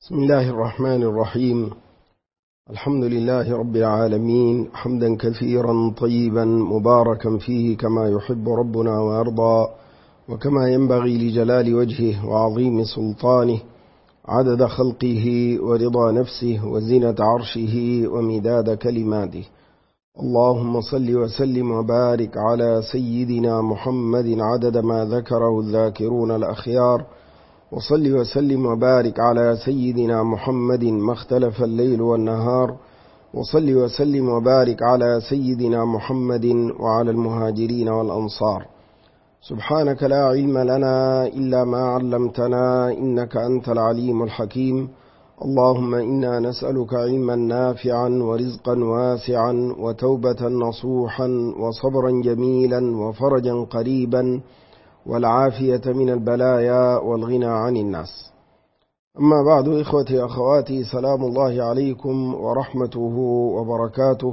بسم الله الرحمن الرحيم. الحمد لله رب العالمين، حمدا كثيرا طيبا مباركا فيه كما يحب ربنا ويرضى، وكما ينبغي لجلال وجهه وعظيم سلطانه، عدد خلقه ورضا نفسه وزنة عرشه ومداد كلماته. اللهم صل وسلم وبارك على سيدنا محمد عدد ما ذكره الذاكرون الأخيار، وصل وسلم وبارك على سيدنا محمد ما اختلف الليل والنهار، وصل وسلم وبارك على سيدنا محمد وعلى المهاجرين والأنصار. سبحانك لا علم لنا إلا ما علمتنا إنك أنت العليم الحكيم. اللهم إنا نسألك علما نافعا ورزقا واسعا وتوبة نصوحا وصبرا جميلا وفرجا قريبا والعافية من البلايا والغنى عن الناس. أما بعد، إخوتي أخواتي، سلام الله عليكم ورحمته وبركاته.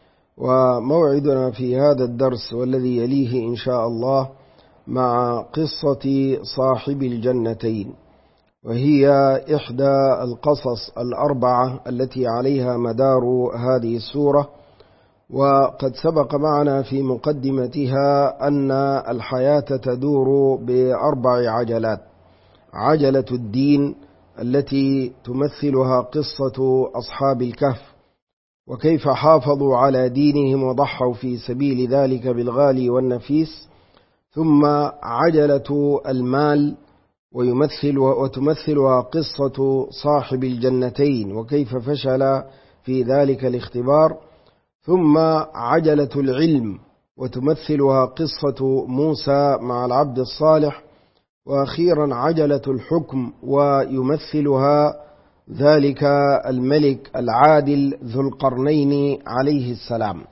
وموعدنا في هذا الدرس والذي يليه إن شاء الله مع قصة صاحب الجنتين، وهي إحدى القصص الأربعة التي عليها مدار هذه السورة. وقد سبق معنا في مقدمتها أن الحياة تدور بأربع عجلات: عجلة الدين التي تمثلها قصة أصحاب الكهف وكيف حافظوا على دينهم وضحوا في سبيل ذلك بالغالي والنفيس، ثم عجلة المال وتمثلها قصة صاحب الجنتين وكيف فشل في ذلك الاختبار، ثم عجلة العلم وتمثلها قصة موسى مع العبد الصالح، وأخيرا عجلة الحكم ويمثلها ذلك الملك العادل ذو القرنين عليه السلام.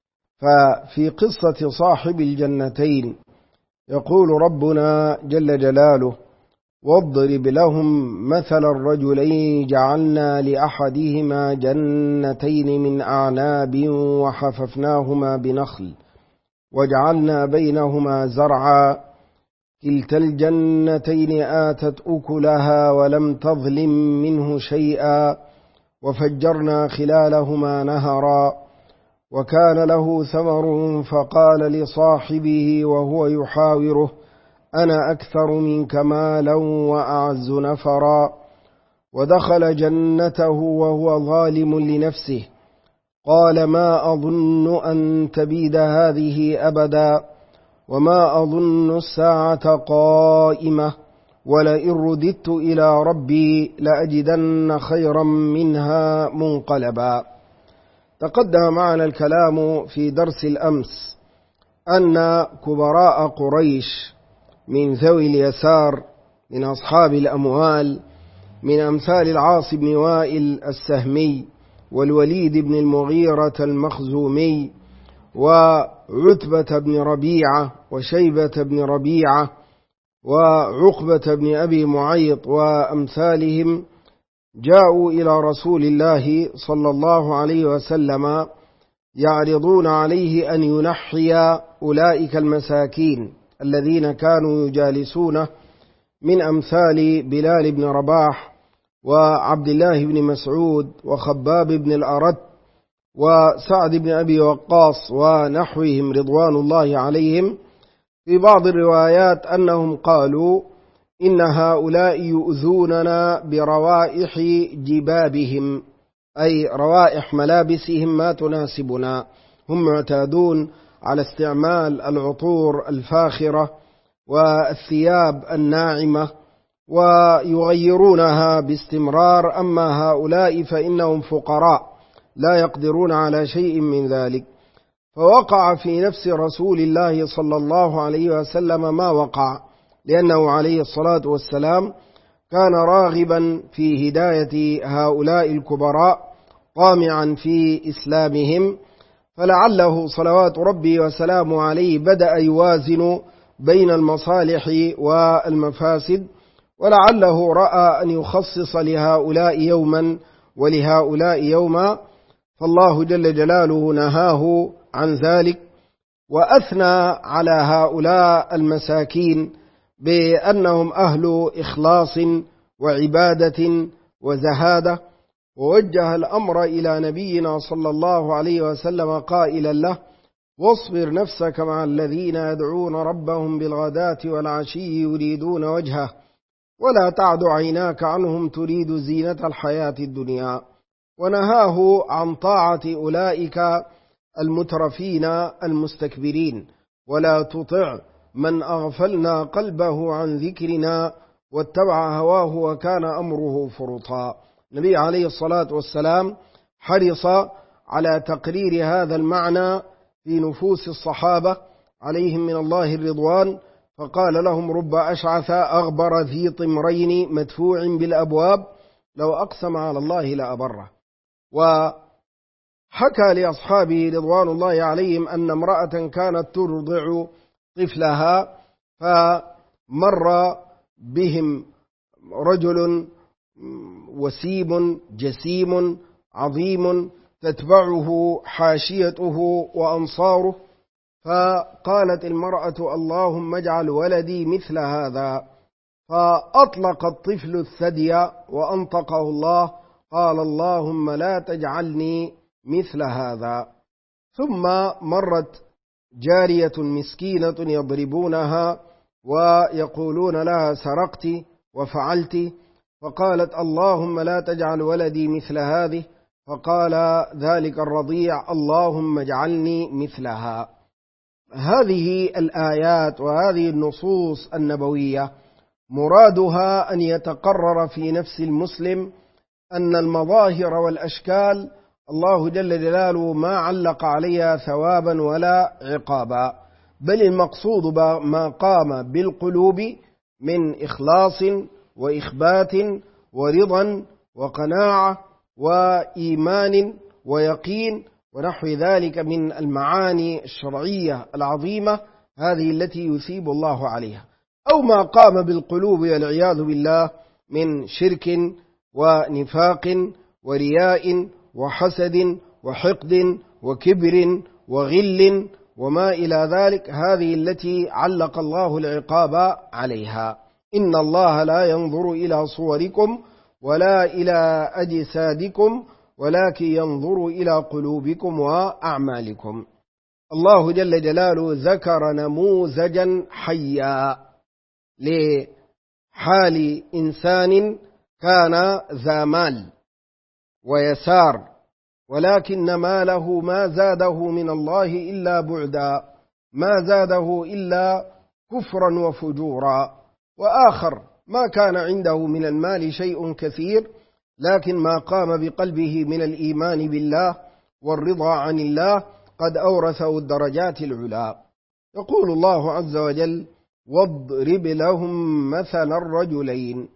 ففي قصة صاحب الجنتين يقول ربنا جل جلاله: واضرب لهم مثل الرجلين جعلنا لأحدهما جنتين من أعناب وحففناهما بنخل وجعلنا بينهما زرعا كلتا الجنتين آتت أكلها ولم تظلم منه شيئا وفجرنا خلالهما نهرا وكان له ثمر فقال لصاحبه وهو يحاوره: أنا أكثر منك مالا وأعز نفرا. ودخل جنته وهو ظالم لنفسه قال: ما أظن أن تبيد هذه أبدا وما أظن الساعة قائمة ولئن رددت إلى ربي لأجدن خيرا منها منقلبا. تقدم معنا الكلام في درس الأمس أن كبراء قريش من ذوي اليسار من أصحاب الأموال، من أمثال العاص بن وائل السهمي والوليد بن المغيرة المخزومي وعتبة بن ربيعة وشيبة بن ربيعة وعقبة بن أبي معيط وأمثالهم، جاءوا إلى رسول الله صلى الله عليه وسلم يعرضون عليه أن ينحي أولئك المساكين الذين كانوا يجالسونه من أمثال بلال بن رباح وعبد الله بن مسعود وخباب بن الأرت وسعد بن أبي وقاص ونحوهم رضوان الله عليهم. في بعض الروايات أنهم قالوا: إن هؤلاء يؤذوننا بروائح جبابهم، أي روائح ملابسهم ما تناسبنا، هم معتادون على استعمال العطور الفاخرة والثياب الناعمة ويغيرونها باستمرار، أما هؤلاء فإنهم فقراء لا يقدرون على شيء من ذلك. فوقع في نفس رسول الله صلى الله عليه وسلم ما وقع، لأنه عليه الصلاة والسلام كان راغبا في هداية هؤلاء الكبراء طامعا في إسلامهم، فلعله صلوات ربي وسلامه عليه بدأ يوازن بين المصالح والمفاسد، ولعله رأى أن يخصص لهؤلاء يوما ولهؤلاء يوما، فالله جل جلاله نهاه عن ذلك وأثنى على هؤلاء المساكين بأنهم أهل إخلاص وعبادة وزهادة، ووجه الأمر إلى نبينا صلى الله عليه وسلم قائلا له: واصبر نفسك مع الذين يدعون ربهم بالغداة والعشي يريدون وجهه ولا تعد عيناك عنهم تريد زينة الحياة الدنيا. ونهاه عن طاعة أولئك المترفين المستكبرين: ولا تطع من أغفلنا قلبه عن ذكرنا واتبع هواه وكان أمره فرطا. النبي عليه الصلاة والسلام حرص على تقرير هذا المعنى في نفوس الصحابة عليهم من الله الرضوان، فقال لهم: رب أشعث أغبر ذي طمرين مدفوع بالأبواب لو أقسم على الله لأبره. وحكى لأصحابه رضوان الله عليهم أن امرأة كانت ترضع طفلها، فمر بهم رجل وسيم جسيم عظيم تتبعه حاشيته وأنصاره، فقالت المرأة: اللهم اجعل ولدي مثل هذا، فأطلق الطفل الثدي وأنطقه الله، قال: اللهم لا تجعلني مثل هذا. ثم مرت جارية مسكينة يضربونها ويقولون لها: سرقت وفعلت، فقالت: اللهم لا تجعل ولدي مثل هذه، فقال ذلك الرضيع: اللهم اجعلني مثلها. هذه الآيات وهذه النصوص النبوية مرادها أن يتقرر في نفس المسلم أن المظاهر والأشكال الله جل جلاله ما علق عليها ثوابا ولا عقابا، بل المقصود ما قام بالقلوب من إخلاص وإخبات ورضا وقناعة وإيمان ويقين ونحو ذلك من المعاني الشرعية العظيمة، هذه التي يثيب الله عليها، أو ما قام بالقلوب والعياذ بالله من شرك ونفاق ورياء وحسد وحقد وكبر وغل وما إلى ذلك، هذه التي علق الله العقاب عليها. إن الله لا ينظر إلى صوركم ولا إلى أجسادكم ولكن ينظر إلى قلوبكم وأعمالكم. الله جل جلاله ذكر نموذجا حيا لحال إنسان كان ذا مال ويسار، ولكن ماله ما زاده من الله إلا بعدا، ما زاده إلا كفرا وفجورا. وآخر ما كان عنده من المال شيء كثير، لكن ما قام بقلبه من الإيمان بالله والرضا عن الله قد أورثه الدرجات العلى. يقول الله عز وجل: واضرب لهم مثل الرجلين.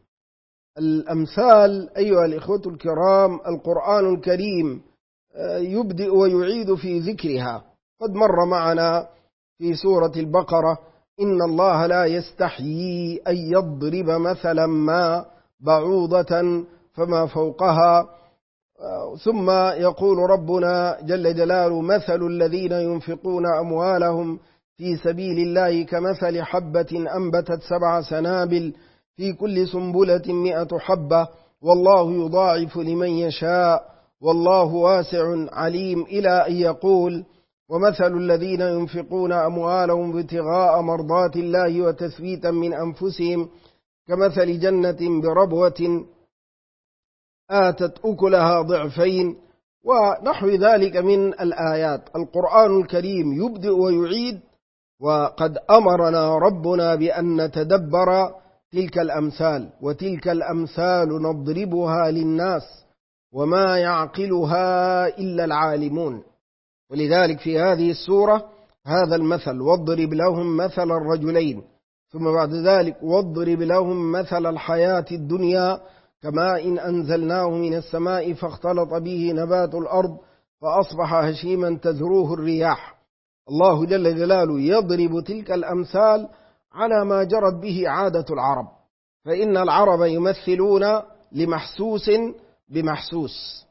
الأمثال أيها الإخوة الكرام القرآن الكريم يبدئ ويعيد في ذكرها. قد مر معنا في سورة البقرة: إن الله لا يستحيي أن يضرب مثلا ما بعوضة فما فوقها. ثم يقول ربنا جل جلاله: مثل الذين ينفقون أموالهم في سبيل الله كمثل حبة أنبتت 7 سنابل في كل سنبلة 100 حبة والله يضاعف لمن يشاء والله واسع عليم، إلى أن يقول: ومثل الذين ينفقون أموالهم ابتغاء مرضات الله وتثبيتا من أنفسهم كمثل جنة بربوة آتت أكلها ضعفين، ونحو ذلك من الآيات. القرآن الكريم يبدئ ويعيد، وقد أمرنا ربنا بأن نتدبر تلك الأمثال، وتلك الأمثال نضربها للناس وما يعقلها إلا العالمون. ولذلك في هذه السورة هذا المثل: واضرب لهم مثل الرجلين، ثم بعد ذلك: واضرب لهم مثل الحياة الدنيا كماء إن أنزلناه من السماء فاختلط به نبات الأرض فأصبح هشيما تذروه الرياح. الله جل جلاله يضرب تلك الأمثال على ما جرت به عادة العرب، فإن العرب يمثلون لمحسوس بمحسوس،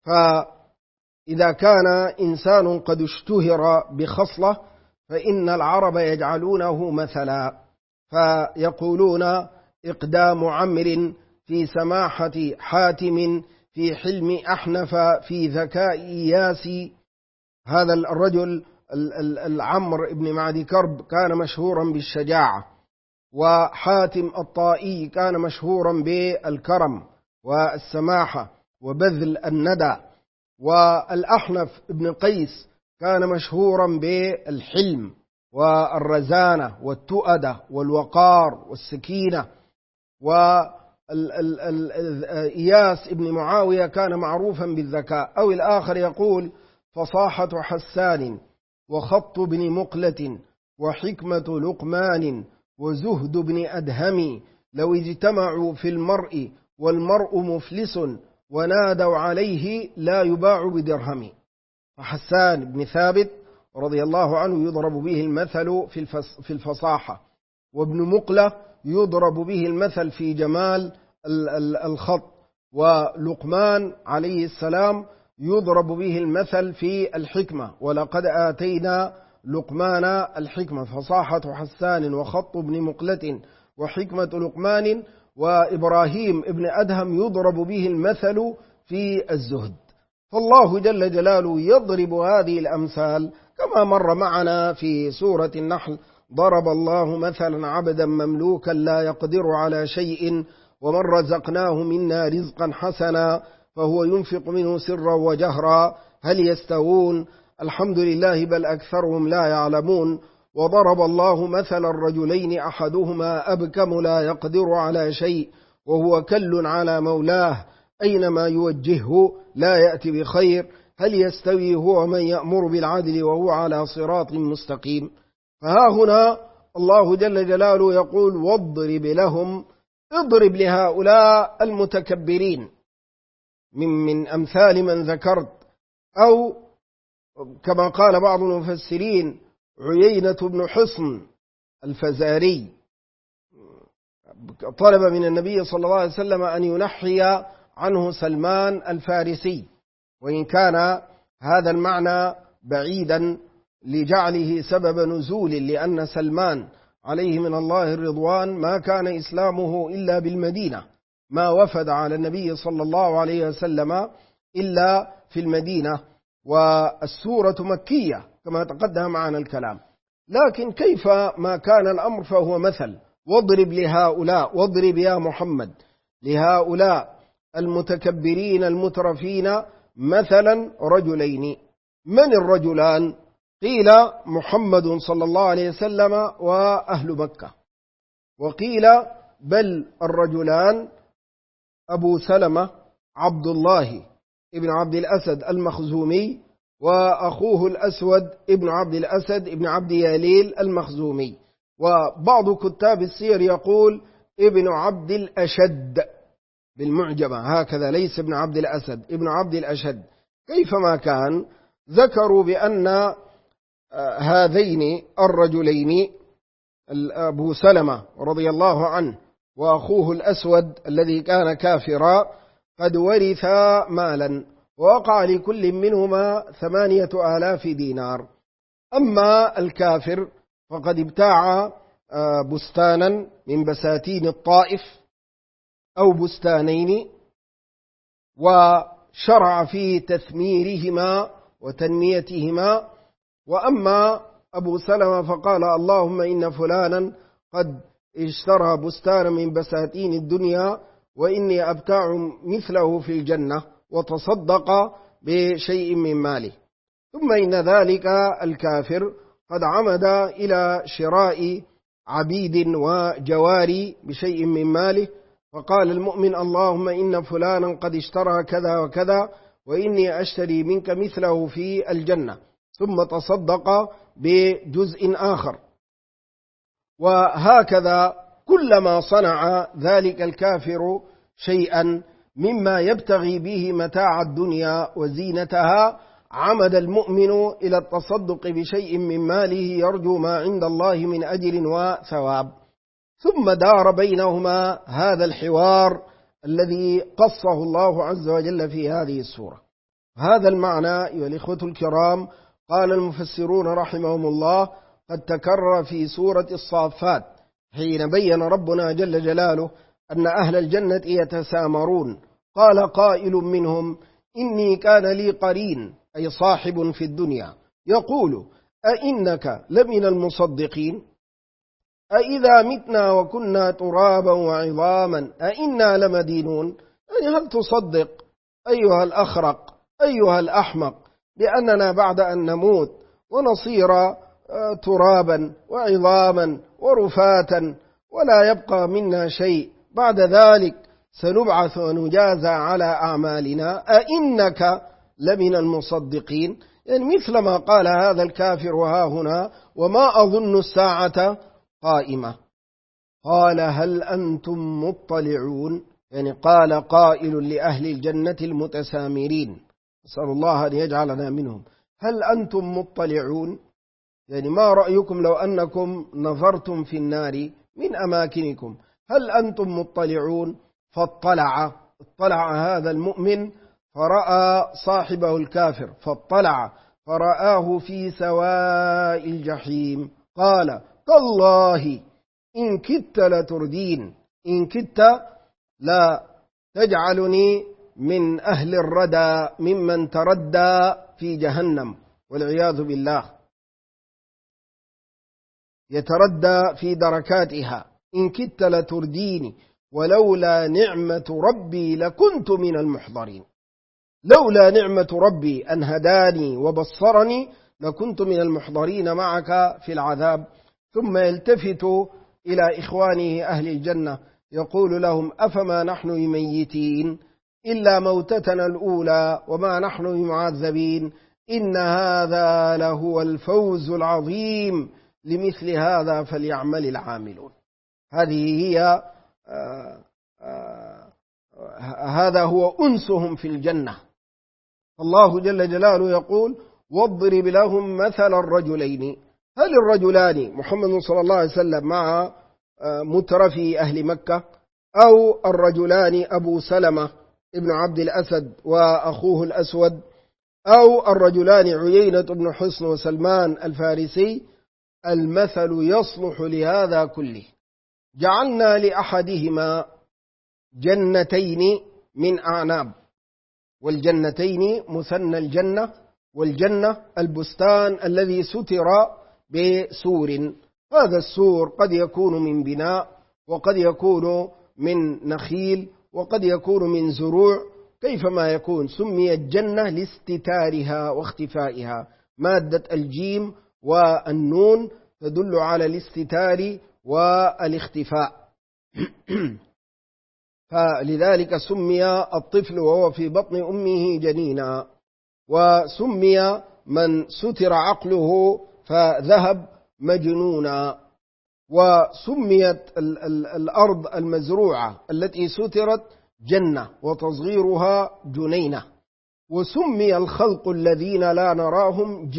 فإذا كان إنسان قد اشتهر بخصلة فإن العرب يجعلونه مثلا، فيقولون: إقدام عمرو في سماحة حاتم، في حلم أحنف، في ذكاء إياس. هذا الرجل العمر بن معدي كرب كان مشهورا بالشجاعة، وحاتم الطائي كان مشهورا بالكرم والسماحة وبذل الندى، والأحنف بن قيس كان مشهورا بالحلم والرزانة والتؤدة والوقار والسكينة. وإياس بن معاوية كان معروفا بالذكاء. أو الآخر يقول: فصاحة حسان وخط بن مقلة وحكمة لقمان وزهد بن أدهم لو اجتمعوا في المرء والمرء مفلس ونادوا عليه لا يباع بدرهم. فحسان بن ثابت رضي الله عنه يضرب به المثل في الفصاحة، وابن مقلة يضرب به المثل في جمال الخط، ولقمان عليه السلام يضرب به المثل في الحكمة: ولقد آتينا لقمان الحكمة. فصاحة حسان وخط ابن مقلة وحكمة لقمان. وإبراهيم ابن أدهم يضرب به المثل في الزهد. فالله جل جلاله يضرب هذه الأمثال كما مر معنا في سورة النحل: ضرب الله مثلا عبدا مملوكا لا يقدر على شيء ومن رزقناه منا رزقا حسنا فهو ينفق منه سرا وجهرا هل يستوون؟ الحمد لله بل أكثرهم لا يعلمون. وضرب الله مثلا الرجلين أحدهما أبكم لا يقدر على شيء وهو كل على مولاه أينما يوجهه لا يأتي بخير هل يستوي هو من يأمر بالعدل وهو على صراط مستقيم؟ فها هنا الله جل جلاله يقول: واضرب لهم، اضرب لهؤلاء المتكبرين من أمثال من ذكرت. أو كما قال بعض المفسرين: عيينة بن حصن الفزاري طلب من النبي صلى الله عليه وسلم أن ينحي عنه سلمان الفارسي، وإن كان هذا المعنى بعيدا لجعله سبب نزول، لأن سلمان عليه من الله الرضوان ما كان إسلامه إلا بالمدينة، ما وفد على النبي صلى الله عليه وسلم إلا في المدينة، والسورة مكية كما تقدم معنا الكلام. لكن كيف ما كان الأمر فهو مثل. واضرب لهؤلاء، واضرب يا محمد لهؤلاء المتكبرين المترفين مثلا رجلين. من الرجلان؟ قيل محمد صلى الله عليه وسلم وأهل مكة، وقيل بل الرجلان أبو سلمة عبد الله ابن عبد الأسد المخزومي وأخوه الأسود ابن عبد الأسد ابن عبد ياليل المخزومي. وبعض كتاب السير يقول ابن عبد الأشد بالمعجمة هكذا، ليس ابن عبد الأسد، ابن عبد الأشد. كيفما كان ذكروا بأن هذين الرجلين أبو سلمة رضي الله عنه وأخوه الأسود الذي كان كافرا قد ورثا مالا، ووقع لكل منهما 8,000 دينار. أما الكافر فقد ابتاع بستانا من بساتين الطائف أو بستانين، وشرع في تثميرهما وتنميتهما. وأما أبو سلمة فقال: اللهم إن فلانا قد اشترى بستانا من بساتين الدنيا وإني أبتاع مثله في الجنة، وتصدق بشيء من ماله. ثم إن ذلك الكافر قد عمد إلى شراء عبيد وجواري بشيء من ماله، فقال المؤمن: اللهم إن فلانا قد اشترى كذا وكذا وإني أشتري منك مثله في الجنة، ثم تصدق بجزء آخر. وهكذا كلما صنع ذلك الكافر شيئا مما يبتغي به متاع الدنيا وزينتها عمد المؤمن إلى التصدق بشيء من ماله يرجو ما عند الله من أجر وثواب. ثم دار بينهما هذا الحوار الذي قصه الله عز وجل في هذه السورة. هذا المعنى أيها الإخوة الكرام قال المفسرون رحمهم الله قد تكرر في سورة الصافات حين بين ربنا جل جلاله أن أهل الجنة يتسامرون. قال قائل منهم: إني كان لي قرين، أي صاحب في الدنيا، يقول: أئنك لمن المصدقين؟ أئذا متنا وكنا ترابا وعظاما أئنا لمدينون؟ يعني هل تصدق أيها الأخرق أيها الأحمق بأننا بعد أن نموت ونصير ترابا وعظاما ورفاتا ولا يبقى منا شيء بعد ذلك سنبعث ونجازى على أعمالنا، أئنك لمن المصدقين؟ يعني مثل ما قال هذا الكافر وها هنا: وما أظن الساعة قائمة. قال: هل أنتم مطلعون؟ يعني قال قائل لأهل الجنة المتسامرين، نسأل الله أن يجعلنا منهم: هل أنتم مطلعون؟ يعني ما رأيكم لو أنكم نظرتم في النار من أماكنكم، هل أنتم مطلعون؟ فاطلع هذا المؤمن فرأى صاحبه الكافر، فاطلع فرآه في سواء الجحيم. قال: تالله إن كدت لتردين، إن كدت لا تجعلني من أهل الردى ممن تردى في جهنم والعياذ بالله، يتردى في دركاتها. إن كدت لترديني ولولا نعمة ربي لكنت من المحضرين. لولا نعمة ربي أن هداني وبصرني لكنت من المحضرين معك في العذاب. ثم يلتفت إلى إخوانه أهل الجنة يقول لهم: أفما نحن بميتين إلا موتتنا الأولى وما نحن بمعذبين إن هذا لهو الفوز العظيم لمثل هذا فليعمل العاملون. هذه هي هذا هو أنسهم في الجنة. الله جل جلاله يقول: واضرب لهم مثل الرجلين. هل الرجلان محمد صلى الله عليه وسلم مع مترفي أهل مكة، أو الرجلان أبو سلمة ابن عبد الأسد وأخوه الأسود، أو الرجلان عيينة بن حصن وسلمان الفارسي؟ المثل يصلح لهذا كله. جعلنا لأحدهما جنتين من أعناب، والجنتين مثنى الجنة، والجنة البستان الذي ستر بسور. هذا السور قد يكون من بناء، وقد يكون من نخيل، وقد يكون من زروع، كيفما يكون. سميت جنة لاستتارها واختفائها. مادة الجيم والنون تدل على الاستتار والاختفاء. فلذلك سمي الطفل وهو في بطن أمه جنينا، وسمي من ستر عقله فذهب مجنونا، وسميت الأرض المزروعة التي سترت جنة وتصغيرها جنينة، وسمي الخلق الذين لا نراهم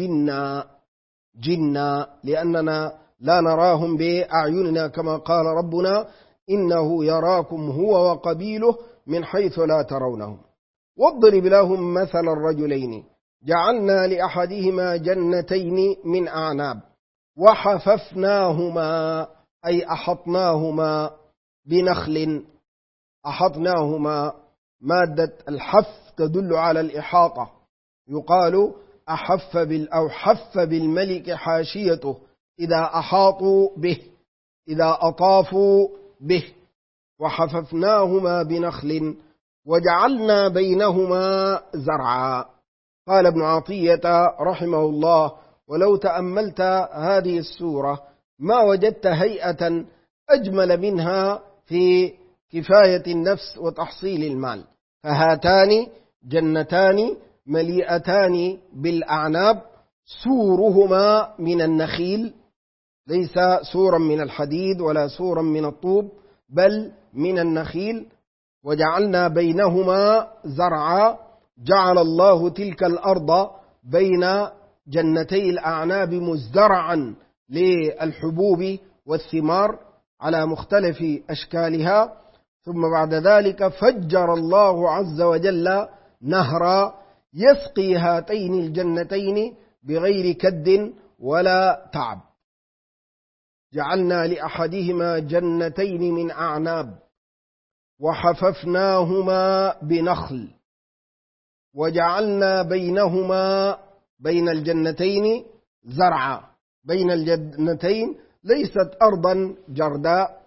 جنا لأننا لا نراهم بأعيننا كما قال ربنا: إنه يراكم هو وقبيله من حيث لا ترونهم. واضرب لهم مثل الرجلين جعلنا لأحدهما جنتين من أعناب وحففناهما، أي أحطناهما بنخل. أحطناهما، مادة الحف تدل على الإحاطة. يقال أو حف بالملك حاشيته إذا أحاطوا به، إذا أطافوا به. وحففناهما بنخل وجعلنا بينهما زرعا. قال ابن عطية رحمه الله: ولو تأملت هذه السورة ما وجدت هيئة أجمل منها في كفاية النفس وتحصيل المال. فهاتان جنتان مليئتان بالأعناب، سورهما من النخيل، ليس سورا من الحديد ولا سورا من الطوب، بل من النخيل. وجعلنا بينهما زرعا، جعل الله تلك الأرض بين جنتي الأعناب مزدرعا للحبوب والثمار على مختلف أشكالها. ثم بعد ذلك فجر الله عز وجل نهرا يسقي هاتين الجنتين بغير كد ولا تعب. جعلنا لأحدهما جنتين من أعناب وحففناهما بنخل وجعلنا بينهما بين الجنتين زرعا. بين الجنتين ليست أرضا جرداء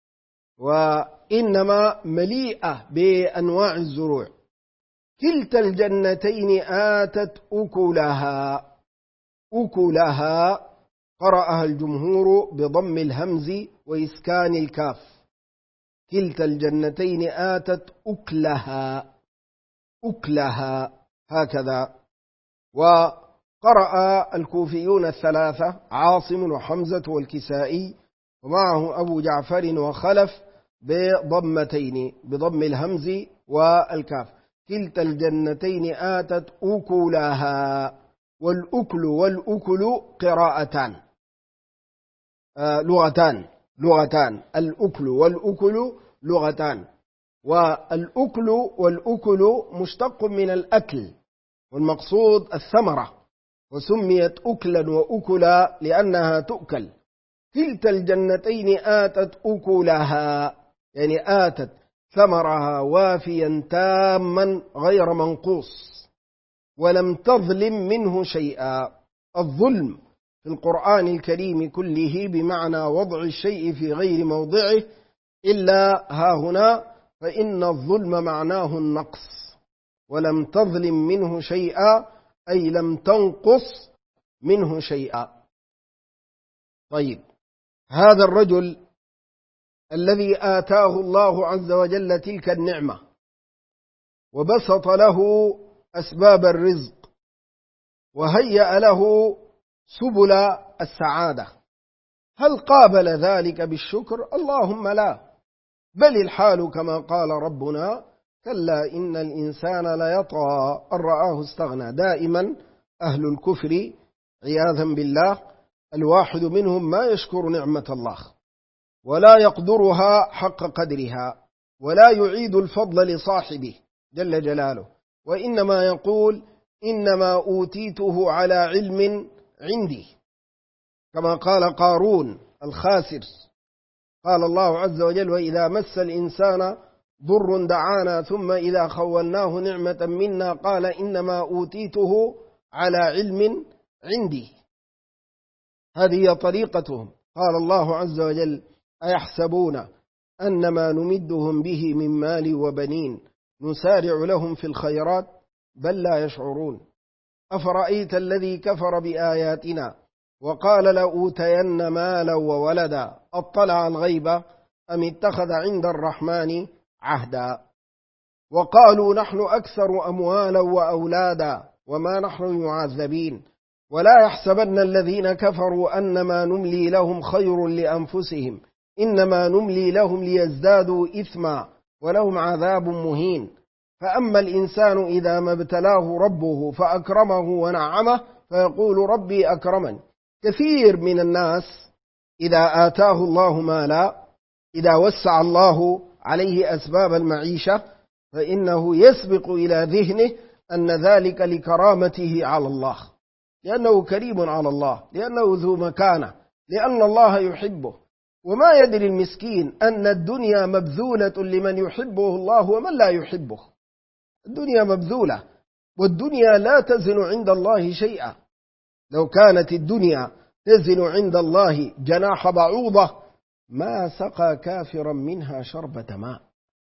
وإنما مليئة بأنواع الزروع. كلتا الجنتين آتت أكلها. أكلها قرأها الجمهور بضم الهمز وإسكان الكاف. كلتا الجنتين آتت أكلها. أكلها هكذا. وقرأ الكوفيون الثلاثة عاصم وحمزة والكسائي ومعه أبو جعفر وخلف بضمتين بضم الهمز والكاف. كلتا الجنتين آتت أكلها. والأكل والأكل قراءتان لغتان. الأكل والأكل لغتان. والأكل والأكل مشتق من الأكل والمقصود الثمرة، وسميت أكلا وأكلا لأنها تؤكل. كلتا الجنتين آتت أكلها يعني آتت ثمرها وافيا تاما غير منقوص ولم تظلم منه شيئا. الظلم في القرآن الكريم كله بمعنى وضع الشيء في غير موضعه إلا هاهنا، فإن الظلم معناه النقص. ولم تظلم منه شيئا أي لم تنقص منه شيئا. طيب، هذا الرجل الذي آتاه الله عز وجل تلك النعمة وبسط له أسباب الرزق وهيأ له سبل السعادة، هل قابل ذلك بالشكر؟ اللهم لا، بل الحال كما قال ربنا: كلا إن الإنسان ليطغى أن رآه استغنى. دائما أهل الكفر عياذا بالله الواحد منهم ما يشكر نعمة الله ولا يقدرها حق قدرها ولا يعيد الفضل لصاحبه جل جلاله، وإنما يقول: إنما أوتيته على علم عندي، كما قال قارون الخاسر. قال الله عز وجل: وإذا مس الإنسان ضر دعانا ثم إذا خولناه نعمة منا قال إنما أوتيته على علم عندي. هذه طريقتهم. قال الله عز وجل: أيحسبون أنما نمدهم به من مال وبنين نسارع لهم في الخيرات بل لا يشعرون. أفرأيت الذي كفر بآياتنا وقال لأوتين مالا وولدا أطلع الغيب أم اتخذ عند الرحمن عهدا. وقالوا نحن أكثر أموالا وأولادا وما نحن معذبين ولا يحسبن الذين كفروا أنما نملي لهم خير لأنفسهم إنما نملي لهم ليزدادوا إثما ولهم عذاب مهين. فأما الإنسان إذا ما ابتلاه ربه فأكرمه ونعمه فيقول ربي أكرمن. كثير من الناس إذا آتاه الله مالا، إذا وسع الله عليه أسباب المعيشة، فإنه يسبق إلى ذهنه أن ذلك لكرامته على الله، لأنه كريم على الله، لأنه ذو مكانة، لأن الله يحبه. وما يدري المسكين أن الدنيا مبذولة لمن يحبه الله ومن لا يحبه. الدنيا مبذولة، والدنيا لا تزن عند الله شيئا. لو كانت الدنيا تزن عند الله جناح بعوضة ما سقى كافرا منها شربة ماء،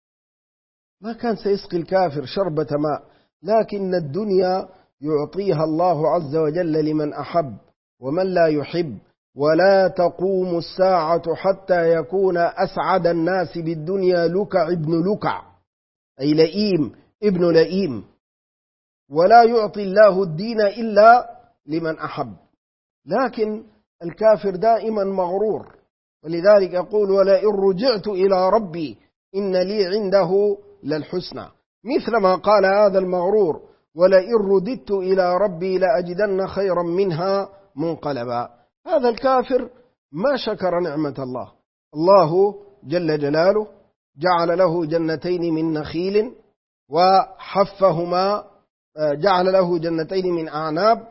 ما كان سيسقي الكافر شربة ماء. لكن الدنيا يعطيها الله عز وجل لمن أحب ومن لا يحب. ولا تقوم الساعة حتى يكون أسعد الناس بالدنيا لكع ابن لكع، أي لئيم ابن لئيم. ولا يعطي الله الدين إلا لمن أحب. لكن الكافر دائما مغرور، ولذلك يقول: ولئن رجعت إلى ربي إن لي عنده للحسنى، مثل ما قال هذا المغرور: ولئن رددت إلى ربي لأجدن خيرا منها منقلبا. هذا الكافر ما شكر نعمة الله. الله جل جلاله جعل له جنتين من نخيل وحفهما، جعل له جنتين من أعناب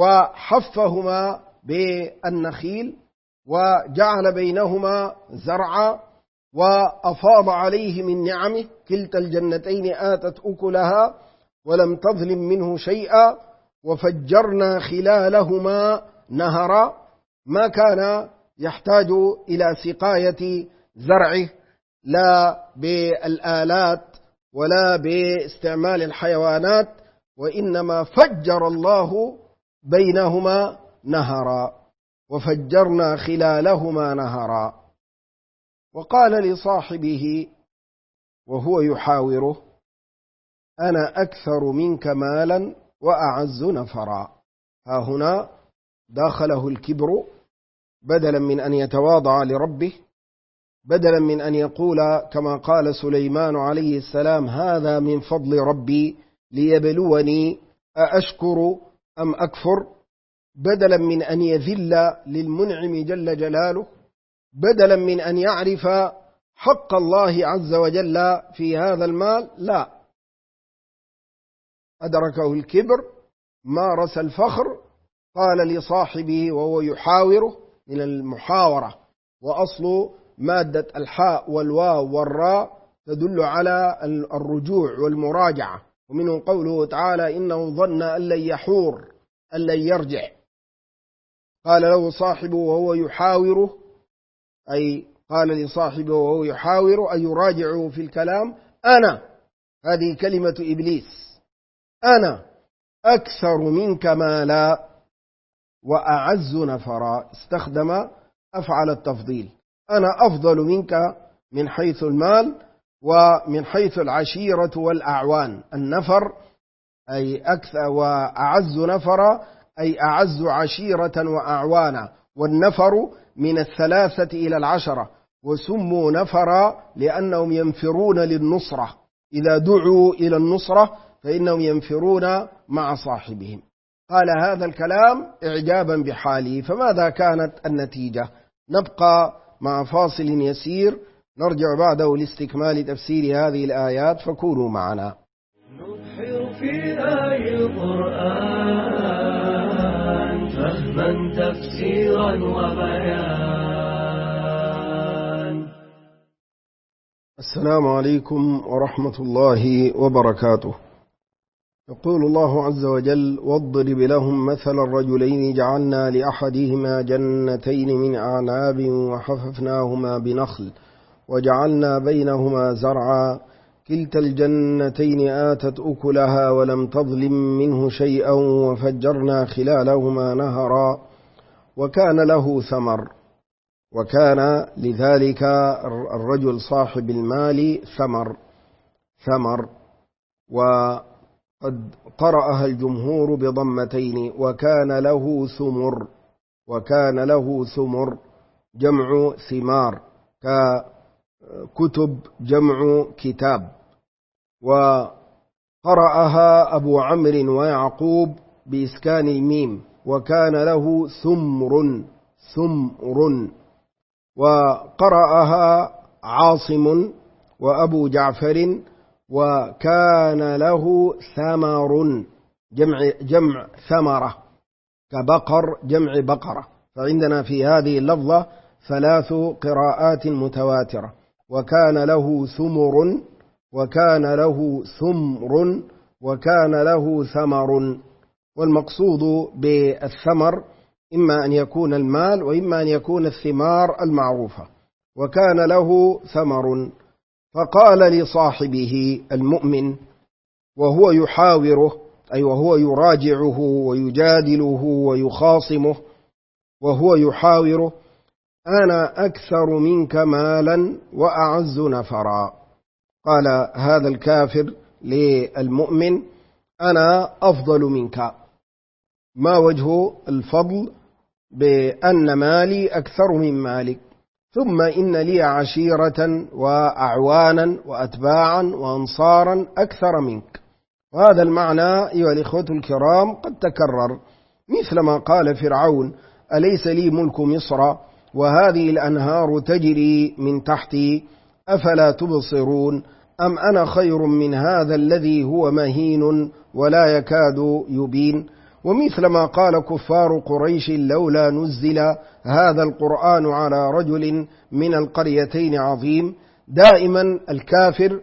وحفهما بالنخيل وجعل بينهما زرعا وأفاض عليه من نعمه. كلتا الجنتين آتت أكلها ولم تظلم منه شيئا، وفجرنا خلالهما نهرا. ما كان يحتاج إلى سقاية زرعه لا بالآلات ولا باستعمال الحيوانات، وإنما فجر الله بينهما نهرا، وفجرنا خلالهما نهرا. وقال لصاحبه وهو يحاوره: أنا أكثر منك مالا وأعز نفرا. ها هنا داخله الكبر، بدلا من أن يتواضع لربه، بدلا من أن يقول كما قال سليمان عليه السلام: هذا من فضل ربي ليبلوني أأشكر أم أكفر، بدلا من أن يذل للمنعم جل جلاله، بدلا من أن يعرف حق الله عز وجل في هذا المال، لا، أدركه الكبر، مارس الفخر. قال لصاحبه وهو يحاوره، من المحاورة، وأصل مادة الحاء والواو والراء تدل على الرجوع والمراجعة، ومنه قوله تعالى: إنه ظن أن لن يحور، أن لن يرجع. قال له صاحبه وهو يحاوره، أي قال لصاحبه وهو يحاوره أي يراجعه في الكلام: أنا، هذه كلمة إبليس، أنا أكثر منك مالا وأعز نفرا. استخدم أفعل التفضيل، أنا أفضل منك من حيث المال ومن حيث العشيرة والأعوان. النفر أي أكثر، وأعز نفرا أي أعز عشيرة وأعوانا. والنفر من 3 إلى 10، وسموا نفرا لأنهم ينفرون للنصرة، إذا دعوا إلى النصرة فإنهم ينفرون مع صاحبهم. قال هذا الكلام إعجابا بحاله. فماذا كانت النتيجة؟ نبقى مع فاصل يسير، نرجع بعده لاستكمال تفسير هذه الآيات، فكونوا معنا. نبحر في آي القرآن فهما تفسيرا وبيان. السلام عليكم ورحمة الله وبركاته. يقول الله عز وجل: واضرب لهم مثل الرجلين جعلنا لأحدهما جنتين من أعناب وحففناهما بنخل وجعلنا بينهما زرعا كلتا الجنتين آتت أكلها ولم تظلم منه شيئا وفجرنا خلالهما نهرا وكان له ثمر. وكان لذلك الرجل صاحب المال ثمر، وقد قرأها الجمهور بضمتين: وكان له ثمر جمع ثمار، ككتب جمع كتاب. وقرأها أبو عمرو ويعقوب بإسكان الميم: وكان له ثمر. وقرأها عاصم وأبو جعفر: وكان له ثمر جمع ثمرة، كبقر جمع بقرة. فعندنا في هذه اللفظة 3 قراءات متواترة: وكان له ثمر، وكان له ثمر، وكان له ثمر. والمقصود بالثمر إما أن يكون المال وإما أن يكون الثمار المعروفة. وكان له ثمر. فقال لصاحبه المؤمن وهو يحاوره، أي وهو يراجعه ويجادله ويخاصمه، وهو يحاوره: أنا أكثر منك مالا وأعز نفرا. قال هذا الكافر للمؤمن: أنا أفضل منك. ما وجه الفضل؟ بأن مالي أكثر من مالك، ثم إن لي عشيرة وأعوانا وأتباعا وأنصارا أكثر منك. وهذا المعنى أيها الإخوة الكرام قد تكرر، مثل ما قال فرعون: أليس لي ملك مصر وهذه الأنهار تجري من تحتي أفلا تبصرون أم أنا خير من هذا الذي هو مهين ولا يكاد يبين. ومثل ما قال كفار قريش: لولا نزل هذا القرآن على رجل من القريتين عظيم. دائما الكافر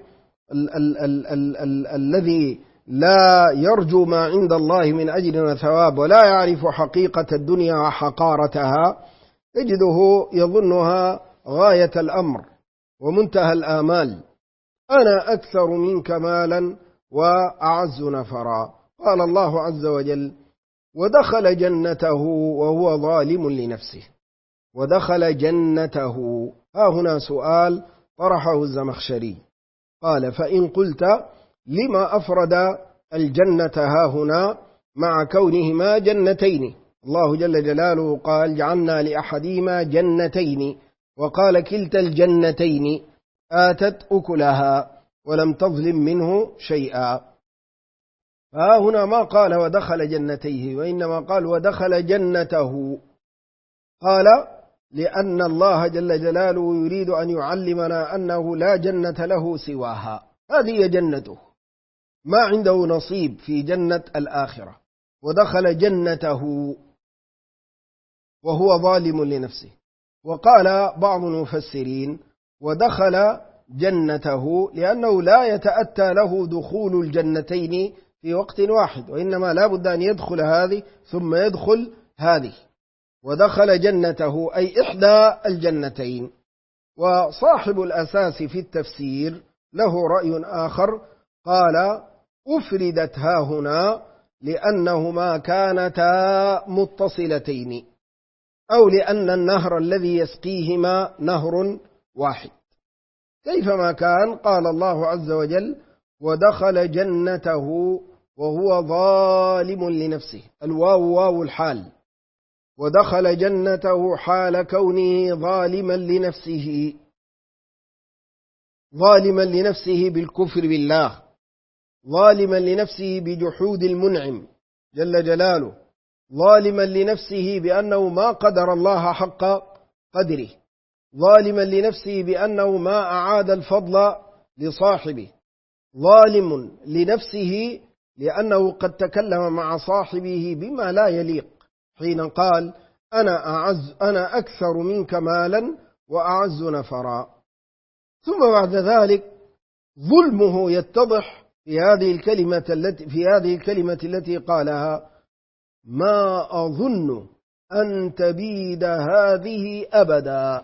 الذي لا يرجو ما عند الله من أجر وثواب ولا يعرف حقيقة الدنيا وحقارتها تجده يظنها غاية الأمر ومنتهى الآمال. أنا أكثر منك مالا وأعز نفرا. قال الله عز وجل: ودخل جنته وهو ظالم لنفسه. ودخل جنته. ها هنا سؤال طرحه الزمخشري، قال: فإن قلت لما أفرد الجنة ها هنا مع كونهما جنتين؟ الله جل جلاله قال: جعلنا لأحدهما جنتين، وقال: كلتا الجنتين آتت أكلها ولم تظلم منه شيئا. ها هنا ما قال ودخل جنتيه، وإنما قال ودخل جنته. قال: لأن الله جل جلاله يريد أن يعلمنا أنه لا جنة له سواها، هذه جنته، ما عنده نصيب في جنة الآخرة. ودخل جنته وهو ظالم لنفسه. وقال بعض المفسرين: ودخل جنته لأنه لا يتأتى له دخول الجنتين في وقت واحد، وإنما لا بد أن يدخل هذه ثم يدخل هذه. ودخل جنته أي إحدى الجنتين. وصاحب الأساس في التفسير له رأي آخر، قال: أفردت ها هنا لأنهما كانتا متصلتين، أو لأن النهر الذي يسقيهما نهر واحد. كيفما كان، قال الله عز وجل: ودخل جنته وهو ظالم لنفسه. الواو واو الحال. ودخل جنته حال كونه ظالما لنفسه، ظالما لنفسه بالكفر بالله، ظالما لنفسه بجحود المنعم جل جلاله، ظالما لنفسه بأنه ما قدر الله حق قدره، ظالما لنفسه بأنه ما أعاد الفضل لصاحبه، ظالم لنفسه لأنه قد تكلم مع صاحبه بما لا يليق حين قال: أنا أكثر منك مالا وأعز نفرا. ثم بعد ذلك ظلمه يتضح في هذه الكلمة التي قالها: ما أظن أن تبيد هذه أبدا.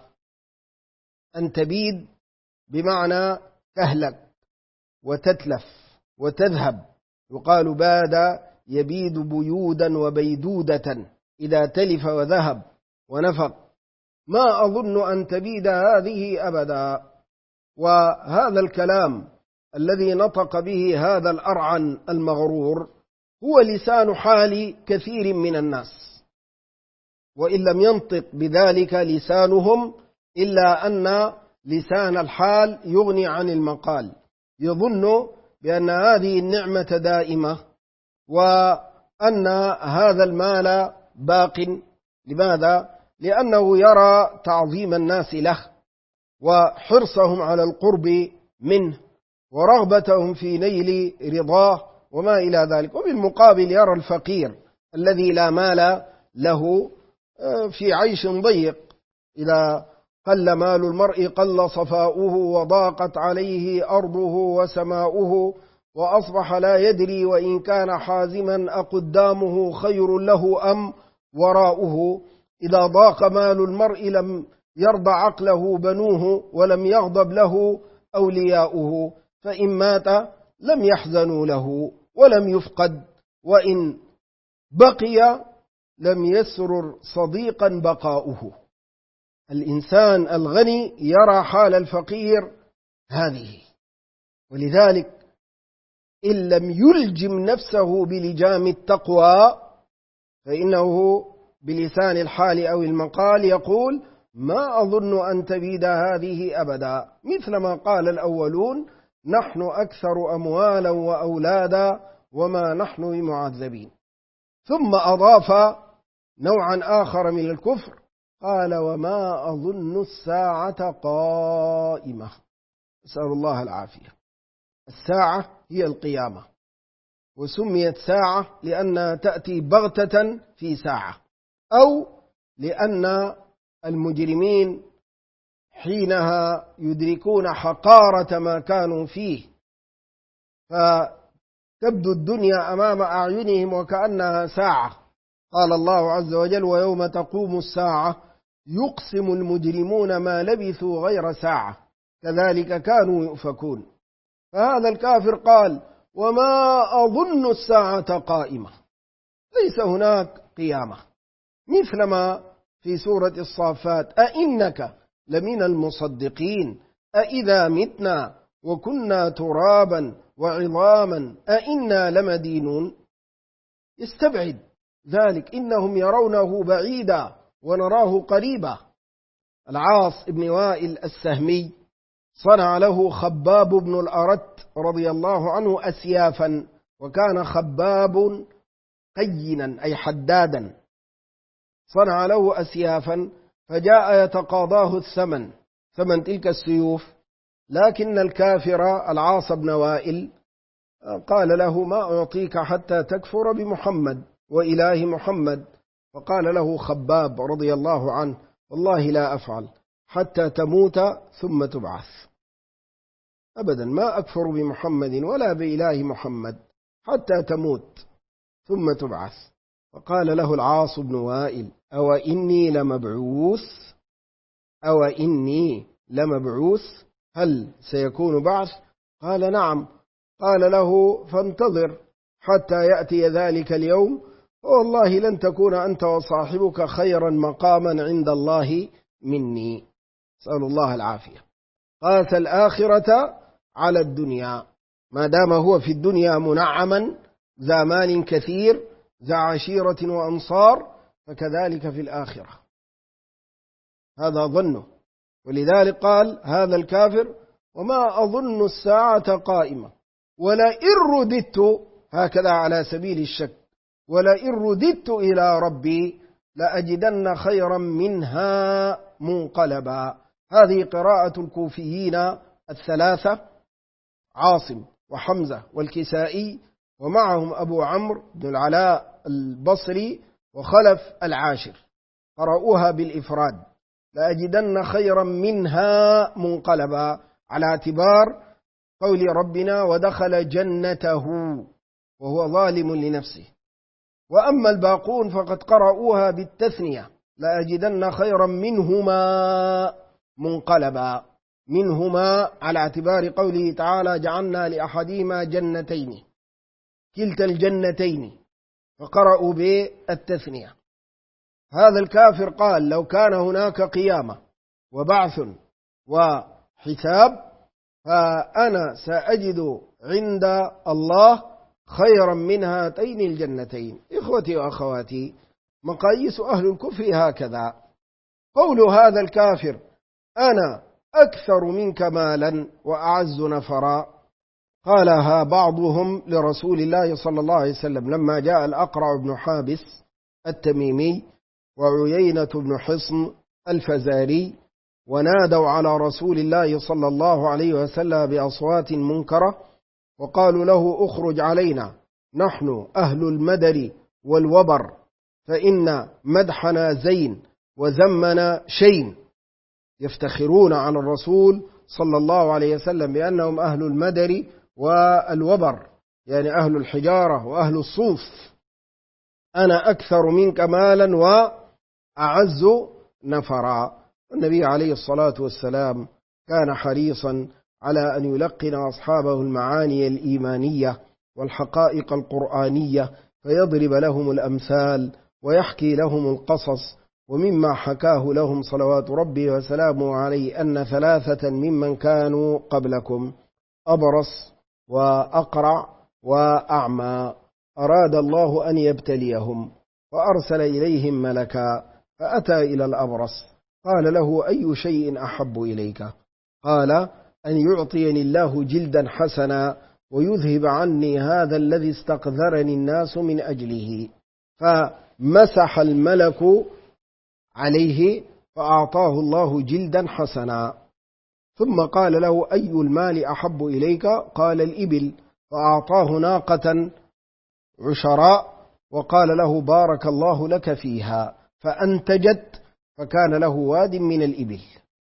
أن تبيد بمعنى تهلك وتتلف وتذهب، يقال باد يبيد بيودا وبيدودة إذا تلف وذهب ونفق. ما أظن أن تبيد هذه أبدا. وهذا الكلام الذي نطق به هذا الأرعن المغرور هو لسان حال كثير من الناس، وإن لم ينطق بذلك لسانهم إلا أن لسان الحال يغني عن المقال. يظن بأن هذه النعمة دائمة وأن هذا المال باق. لماذا؟ لأنه يرى تعظيم الناس له وحرصهم على القرب منه ورغبتهم في نيل رضاه وما إلى ذلك. وبالمقابل يرى الفقير الذي لا مال له في عيش ضيق. إذا قل مال المرء قل صفاؤه وضاقت عليه أرضه وسماؤه وأصبح لا يدري وإن كان حازما أقدامه خير له أم وراؤه. إذا ضاق مال المرء لم يرضى عقله بنوه ولم يغضب له أولياؤه، فإن مات لم يحزنوا له ولم يفقد، وإن بقي لم يسرر صديقا بقاؤه. الإنسان الغني يرى حال الفقير هذه، ولذلك إن لم يلجم نفسه بلجام التقوى فإنه بلسان الحال أو المقال يقول: ما أظن أن تبيد هذه أبدا، مثل ما قال الأولون: نحن أكثر أموالا وأولادا وما نحن بمعذبين. ثم أضاف نوعا آخر من الكفر، قال: وما أظن الساعة قائمة. أسأل الله العافية. الساعة هي القيامة، وسميت ساعة لأنها تأتي بغتة في ساعة، أو لأن المجرمين حينها يدركون حقارة ما كانوا فيه، فتبدو الدنيا أمام أعينهم وكأنها ساعة. قال الله عز وجل: ويوم تقوم الساعة يقسم المجرمون ما لبثوا غير ساعة كذلك كانوا يؤفكون. فهذا الكافر قال: وما أظن الساعة قائمة، ليس هناك قيامة، مثلما في سورة الصافات: أئنك لمن المصدقين أئذا متنا وكنا ترابا وعظاما أئنا لمدينون. يستبعد ذلك، إنهم يرونه بعيدا ونراه قريبا. العاص بن وائل السهمي صنع له خباب بن الأرت رضي الله عنه أسيافا، وكان خباب قينا أي حدادا، صنع له أسيافا، فجاء يتقاضاه الثمن، ثمن تلك السيوف، لكن الكافر العاص بن وائل قال له: ما أعطيك حتى تكفر بمحمد وإله محمد. فقال له خباب رضي الله عنه: والله لا أفعل حتى تموت ثم تبعث، أبدا ما أكفر بمحمد ولا بإله محمد حتى تموت ثم تبعث. فقال له العاص بن وائل: أو إني لمبعوث هل سيكون بعث؟ قال: نعم. قال له: فانتظر حتى يأتي ذلك اليوم، والله لن تكون أنت وصاحبك خيرا مقاما عند الله مني. سأل الله العافية. قاس الآخرة على الدنيا، ما دام هو في الدنيا منعما ذا مال كثير ذا عشيرة وأنصار، فكذلك في الآخرة، هذا ظنه. ولذلك قال هذا الكافر: وما أظن الساعة قائمة ولئن رددت، هكذا على سبيل الشك، ولئن رددت إلى ربي لأجدن خيرا منها منقلبا. هذه قراءة الكوفيين الثلاثة: عاصم وحمزة والكسائي، ومعهم أبو عمرو بن العلاء البصري وخلف العاشر، قرأوها بالإفراد: لأجدن خيرا منها منقلبا، على اعتبار قول ربنا: ودخل جنته وهو ظالم لنفسه. وأما الباقون فقد قرأوها بالتثنية: لأجدن خيرا منهما منقلبا، منهما على اعتبار قوله تعالى: جعلنا لأحدهما جنتين كلتا الجنتين، فقرأوا بالتثنية. هذا الكافر قال: لو كان هناك قيامة وبعث وحساب فأنا سأجد عند الله خيرا من هاتين الجنتين. إخوتي وأخواتي، مقاييس أهل الكفر هكذا. قول هذا الكافر: أنا أكثر منك مالا وأعز نفرا، قالها بعضهم لرسول الله صلى الله عليه وسلم لما جاء الأقرع بن حابس التميمي وعيينة بن حصن الفزاري ونادوا على رسول الله صلى الله عليه وسلم بأصوات منكرة، وقالوا له: اخرج علينا، نحن أهل المدر والوبر، فإن مدحنا زين وذمنا شين. يفتخرون على الرسول صلى الله عليه وسلم بأنهم أهل المدر والوبر، يعني أهل الحجارة وأهل الصوف. أنا أكثر منك مالا وأعز نفرا. النبي عليه الصلاة والسلام كان حريصا على أن يلقن أصحابه المعاني الإيمانية والحقائق القرآنية، فيضرب لهم الأمثال ويحكي لهم القصص. ومما حكاه لهم صلوات ربي وسلامه عليه أن ثلاثة ممن كانوا قبلكم: أبرص وأقرع وأعمى، أراد الله أن يبتليهم فأرسل إليهم ملكا، فأتى إلى الأبرص قال له: أي شيء أحب إليك؟ قال: أن يعطيني الله جلدا حسنا ويذهب عني هذا الذي استقذرني الناس من أجله. فمسح الملك عليه فأعطاه الله جلدا حسنا، ثم قال له: أي المال أحب إليك؟ قال: الإبل، فأعطاه ناقة عشراء وقال له: بارك الله لك فيها، فأنتجت فكان له واد من الإبل.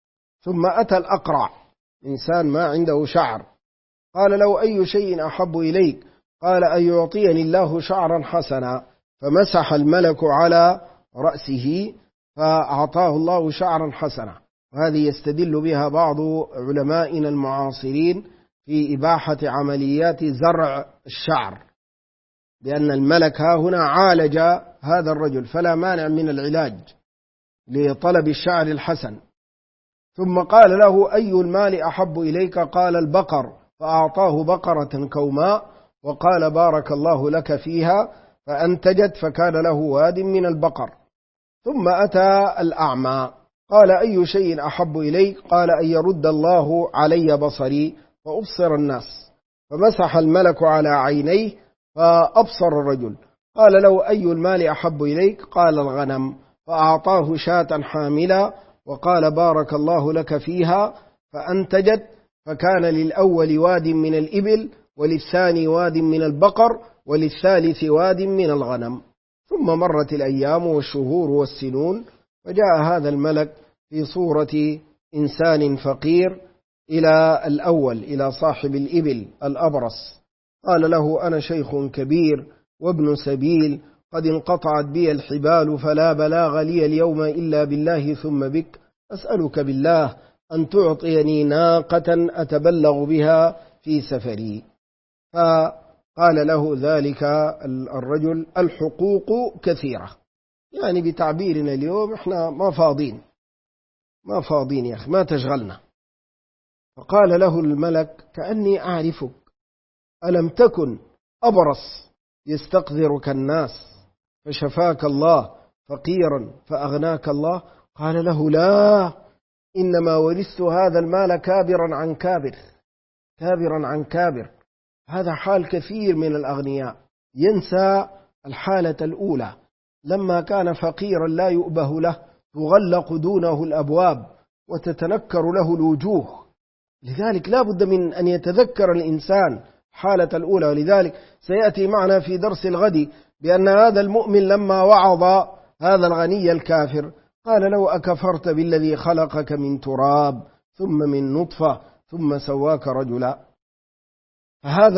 ثم أتى الأقرع، إنسان ما عنده شعر، قال له: أي شيء أحب إليك؟ قال: أن يعطيني الله شعرا حسنا. فمسح الملك على رأسه فأعطاه الله شعرا حسنا. وهذه يستدل بها بعض علمائنا المعاصرين في إباحة عمليات زرع الشعر، لأن الملك ها هنا عالج هذا الرجل، فلا مانع من العلاج لطلب الشعر الحسن. ثم قال له: أي المال أحب إليك؟ قال: البقر. فأعطاه بقرة كوماء وقال: بارك الله لك فيها، فأنتجت فكان له واد من البقر. ثم أتى الأعمى، قال: أي شيء أحب إليك؟ قال: أن يرد الله علي بصري فأبصر الناس. فمسح الملك على عينيه فأبصر الرجل. قال له: أي المال أحب إليك؟ قال: الغنم. فأعطاه شاة حاملة وقال: بارك الله لك فيها، فأنتجت فكان للأول واد من الإبل، وللثاني واد من البقر، وللثالث واد من الغنم. ثم مرت الأيام والشهور والسنون، فجاء هذا الملك في صورة إنسان فقير إلى الأول، إلى صاحب الإبل الأبرص. قال له: أنا شيخ كبير وابن سبيل، قد انقطعت بي الحبال، فلا بلاغ لي اليوم إلا بالله ثم بك، أسألك بالله أن تعطيني ناقة أتبلغ بها في سفري. فقال له ذلك الرجل: الحقوق كثيرة، يعني بتعبيرنا اليوم إحنا ما فاضين يا أخي، ما تشغلنا. فقال له الملك: كأني أعرفك، ألم تكن أبرص يستقذرك الناس فشفاك الله، فقيرا فأغناك الله؟ قال له: لا، إنما ورثت هذا المال كابرا عن كابر. هذا حال كثير من الأغنياء، ينسى الحالة الأولى لما كان فقيرا لا يؤبه له، تغلق دونه الأبواب وتتنكر له الوجوه. لذلك لا بد من أن يتذكر الإنسان حالة الأولى. ولذلك سيأتي معنا في درس الغد بأن هذا المؤمن لما وعظ هذا الغني الكافر قال له: أكفرت بالذي خلقك من تراب ثم من نطفة ثم سواك رجلا. فهذا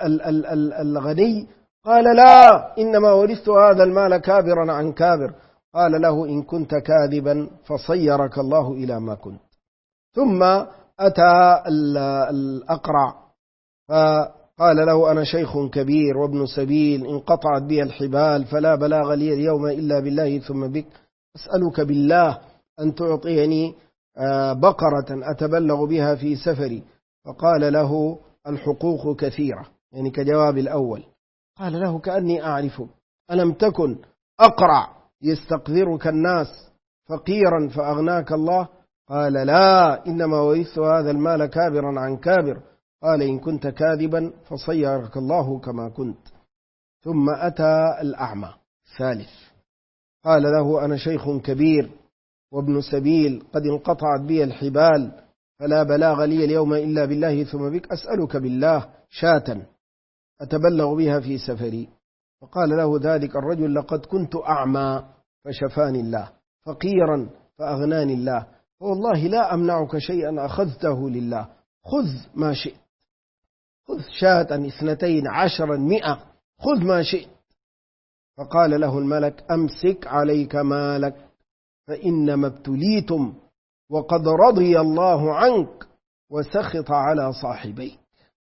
الغني قال: لا، إنما ورثت هذا المال كابرا عن كابر. قال له: إن كنت كاذبا فصيرك الله إلى ما كنت. ثم أتى الأقرع فقال له: أنا شيخ كبير وابن سبيل، انقطعت بي الحبال، فلا بلاغ لي اليوم إلا بالله ثم بك، أسألك بالله أن تعطيني بقرة أتبلغ بها في سفري. فقال له: الحقوق كثيرة، يعني كجواب الأول. قال له: كأني أعرفك، ألم تكن أقرع يستقذرك الناس فقيرا فأغناك الله؟ قال: لا، إنما ورثت هذا المال كابرا عن كابر. قال: إن كنت كاذبا فصيرك الله كما كنت. ثم أتى الأعمى ثالث، قال له: أنا شيخ كبير وابن سبيل، قد انقطعت بي الحبال، فلا بلاغ لي اليوم إلا بالله ثم بك، أسألك بالله شاة أتبلغ بها في سفري. فقال له ذلك الرجل: لقد كنت أعمى فشفاني الله، فقيرا فأغناني الله، والله لا أمنعك شيئا أخذته لله، خذ ما شئت، خذ شاة 12 100، خذ ما شئت. فقال له الملك: أمسك عليك مالك، فإنما ابتليتم وقد رضي الله عنك وسخط على صاحبيك.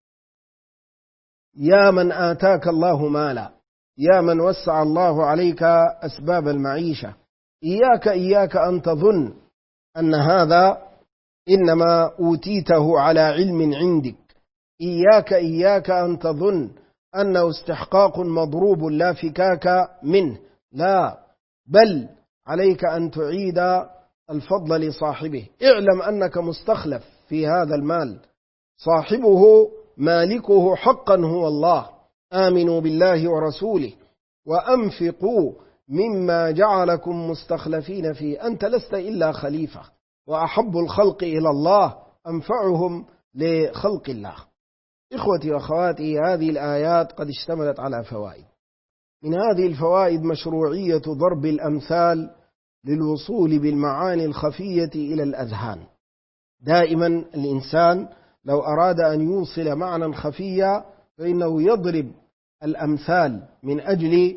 يا من آتاك الله مالا، يا من وسع الله عليك أسباب المعيشة، إياك أن تظن أن هذا إنما أوتيته على علم عندك، إياك أن تظن أنه استحقاق مضروب لا فكاك منه، لا، بل عليك أن تعيد الفضل لصاحبه. اعلم أنك مستخلف في هذا المال، صاحبه مالكه حقا هو الله. آمنوا بالله ورسوله وأنفقوا مما جعلكم مستخلفين فيه، أنت لست إلا خليفة، وأحب الخلق إلى الله أنفعهم لخلق الله. إخوتي وأخواتي، هذه الآيات قد اشتملت على فوائد. من هذه الفوائد مشروعية ضرب الأمثال للوصول بالمعاني الخفية إلى الأذهان، دائما الإنسان لو أراد أن يوصل معنى خفيا فإنه يضرب الأمثال من أجل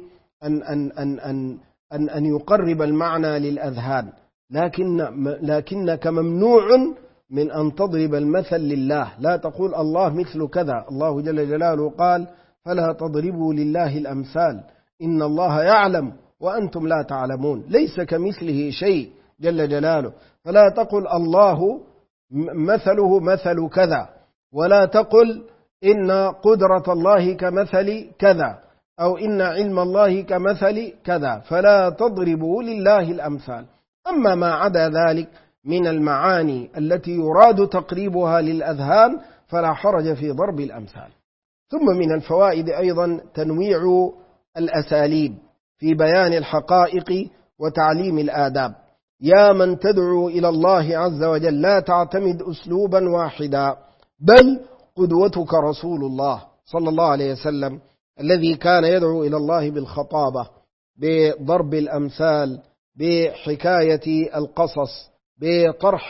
أن يقرب المعنى للأذهان، لكنك ممنوع من أن تضرب المثل لله. لا تقول الله مثل كذا، الله جل جلاله قال فلا تضربوا لله الأمثال إن الله يعلم وأنتم لا تعلمون، ليس كمثله شيء جل جلاله. فلا تقل الله مثله مثل كذا، ولا تقل إن قدرة الله كمثل كذا، أو إن علم الله كمثل كذا، فلا تضربوا لله الأمثال. أما ما عدا ذلك من المعاني التي يراد تقريبها للأذهان فلا حرج في ضرب الأمثال. ثم من الفوائد أيضا تنويع الأساليب في بيان الحقائق وتعليم الآداب. يا من تدعو إلى الله عز وجل لا تعتمد أسلوبا واحدا، بل قدوتك رسول الله صلى الله عليه وسلم الذي كان يدعو إلى الله بالخطابة، بضرب الأمثال، بحكاية القصص، بطرح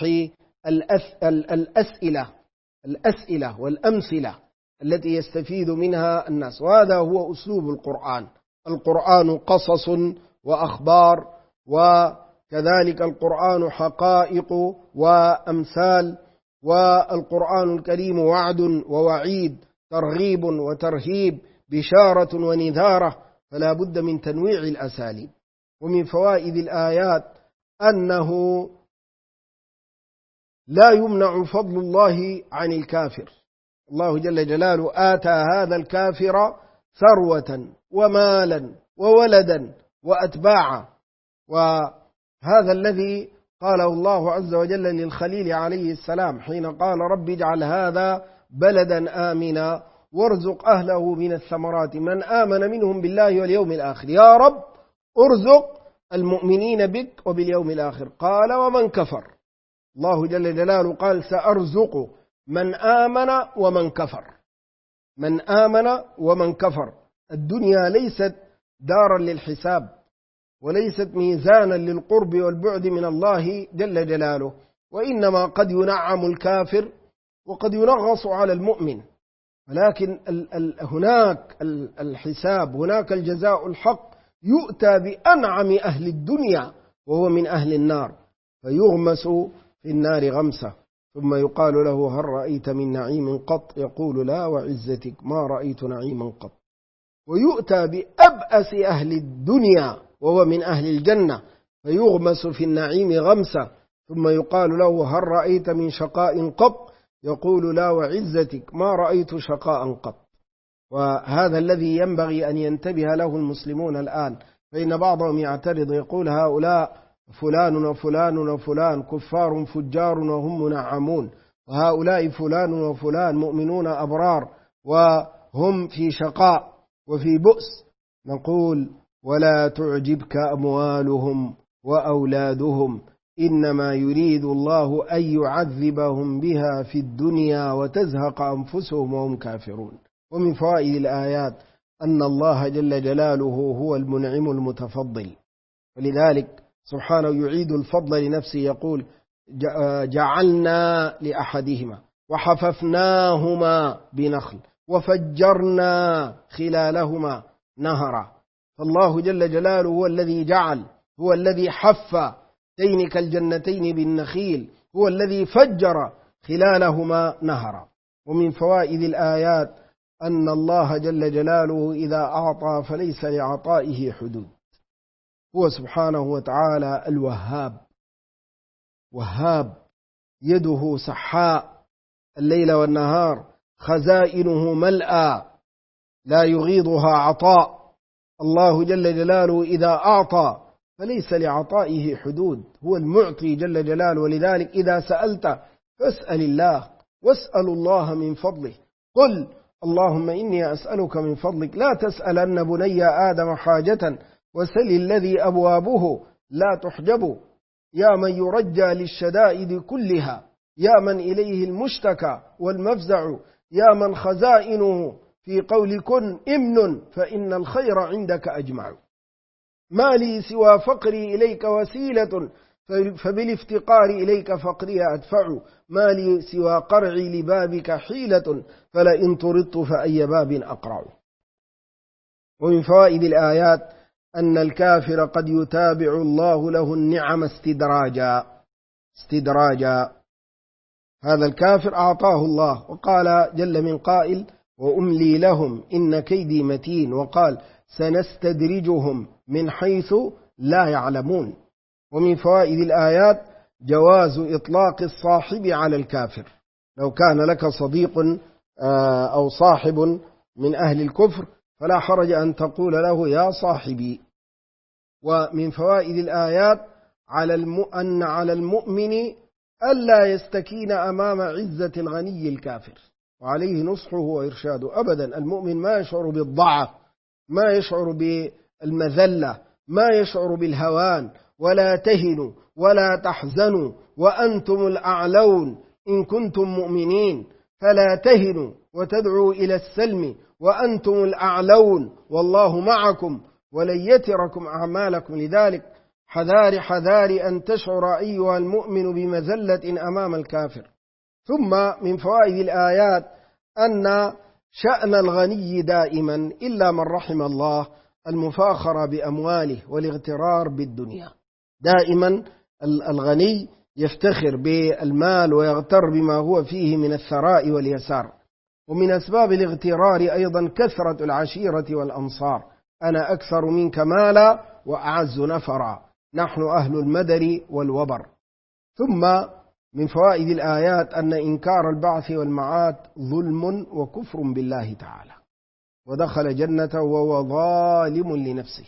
الأسئلة والأمثلة التي يستفيد منها الناس. وهذا هو أسلوب القرآن. القرآن قصص وأخبار، وكذلك القرآن حقائق وأمثال، والقرآن الكريم وعد ووعيد، ترغيب وترهيب، بشارة ونذارة، فلا بد من تنويع الأساليب. ومن فوائد الآيات أنه لا يمنع فضل الله عن الكافر. الله جل جلاله آتى هذا الكافر ثروة ومالا وولدا وأتباعا، وهذا الذي قاله الله عز وجل للخليل عليه السلام حين قال رب اجعل هذا بلدا آمنا وارزق أهله من الثمرات من آمن منهم بالله واليوم الآخر. يا رب ارزق المؤمنين بك وباليوم الآخر. قال ومن كفر. الله جل جلاله قال سأرزق من آمن ومن كفر. من آمن ومن كفر. الدنيا ليست دارا للحساب، وليست ميزانا للقرب والبعد من الله جل جلاله، وإنما قد ينعم الكافر وقد ينغص على المؤمن، ولكن هناك الحساب، هناك الجزاء الحق. يؤتى بأنعم أهل الدنيا وهو من أهل النار فيغمس في النار غمسة، ثم يقال له هل رأيت من نعيم قط؟ يقول لا وعزتك ما رأيت نعيما قط. ويؤتى بأبأس أهل الدنيا وهو من أهل الجنة فيغمس في النعيم غمسة، ثم يقال له هل رأيت من شقاء قط؟ يقول لا وعزتك ما رأيت شقاء قط. وهذا الذي ينبغي أن ينتبه له المسلمون الآن، فإن بعضهم يعترض يقول هؤلاء فلان وفلان وفلان كفار فجار وهم منعمون، وهؤلاء فلان وفلان مؤمنون أبرار وهم في شقاء وفي بؤس. نقول ولا تعجبك أموالهم وأولادهم إنما يريد الله أن يعذبهم بها في الدنيا وتزهق أنفسهم وهم كافرون. ومن فوائد الآيات أن الله جل جلاله هو المنعم المتفضل، ولذلك سبحانه يعيد الفضل لنفسه، يقول جعلنا لأحدهما وحففناهما بنخل وفجرنا خلالهما نهرا. فالله جل جلاله هو الذي جعل، هو الذي حف تينك الجنتين بالنخيل، هو الذي فجر خلالهما نهرا. ومن فوائد الآيات أن الله جل جلاله إذا أعطى فليس لعطائه حدود. هو سبحانه وتعالى الوهاب، وهاب يده سحاء الليل والنهار، خزائنه ملأى لا يغيضها عطاء. الله جل جلاله إذا أعطى فليس لعطائه حدود، هو المعطي جل جلاله. ولذلك إذا سألت فاسأل الله، واسأل الله من فضله. قل اللهم إني أسألك من فضلك، لا تسألن بني آدم حاجة وسل الذي أبوابه لا تحجب، يا من يرجى للشدائد كلها، يا من إليه المشتكى والمفزع، يا من خزائنه في قول كن إمن فإن الخير عندك أجمع. ما لي سوى فقري إليك وسيلة فبالافتقار إليك فقري أدفع، ما لي سوى قرعي لبابك حيلة، فلئن طردت فأي باب أقرع. ومن فوائد الآيات أن الكافر قد يتابع الله له النعم استدراجا. هذا الكافر أعطاه الله، وقال جل من قائل: وأملي لهم إن كيدي متين، وقال: سنستدرجهم من حيث لا يعلمون. ومن فوائد الآيات جواز إطلاق الصاحب على الكافر. لو كان لك صديق أو صاحب من أهل الكفر فلا حرج أن تقول له يا صاحبي. ومن فوائد الآيات أن على المؤمن ألا يستكين أمام عزة الغني الكافر، وعليه نصحه وإرشاده. أبدا المؤمن ما يشعر بالضعف، ما يشعر بالمذلة، ما يشعر بالهوان. ولا تهنوا ولا تحزنوا وأنتم الأعلون إن كنتم مؤمنين، فلا تهنوا وتدعوا إلى السلم وأنتم الأعلون والله معكم ولن يتركم أعمالكم. لذلك حذار أن تشعر أيها المؤمن بمذلة أمام الكافر. ثم من فوائد الآيات أن شأن الغني دائما إلا من رحم الله المفاخرة بأمواله والاغترار بالدنيا. دائما الغني يفتخر بالمال ويغتر بما هو فيه من الثراء واليسار. ومن أسباب الاغترار أيضا كثرة العشيرة والأنصار: أنا أكثر منك مالا وأعز نفرا، نحن أهل المدر والوبر. ثم من فوائد الآيات أن إنكار البعث والمعاد ظلم وكفر بالله تعالى، ودخل جنته وهو ظالم لنفسه.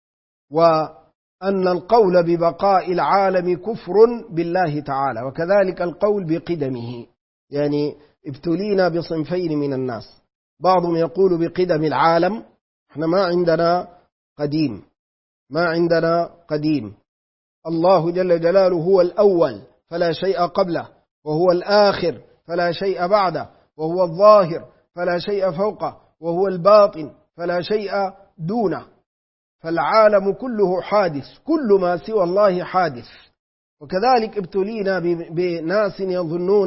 وأن القول ببقاء العالم كفر بالله تعالى، وكذلك القول بقدمه. يعني ابتلينا بصنفين من الناس: بعضهم يقول بقدم العالم، احنا ما عندنا قديم. الله جل جلاله هو الأول فلا شيء قبله، وهو الآخر فلا شيء بعده، وهو الظاهر فلا شيء فوقه، وهو الباطن فلا شيء دونه. فالعالم كله حادث، كل ما سوى الله حادث. وكذلك ابتلينا بناس يظنون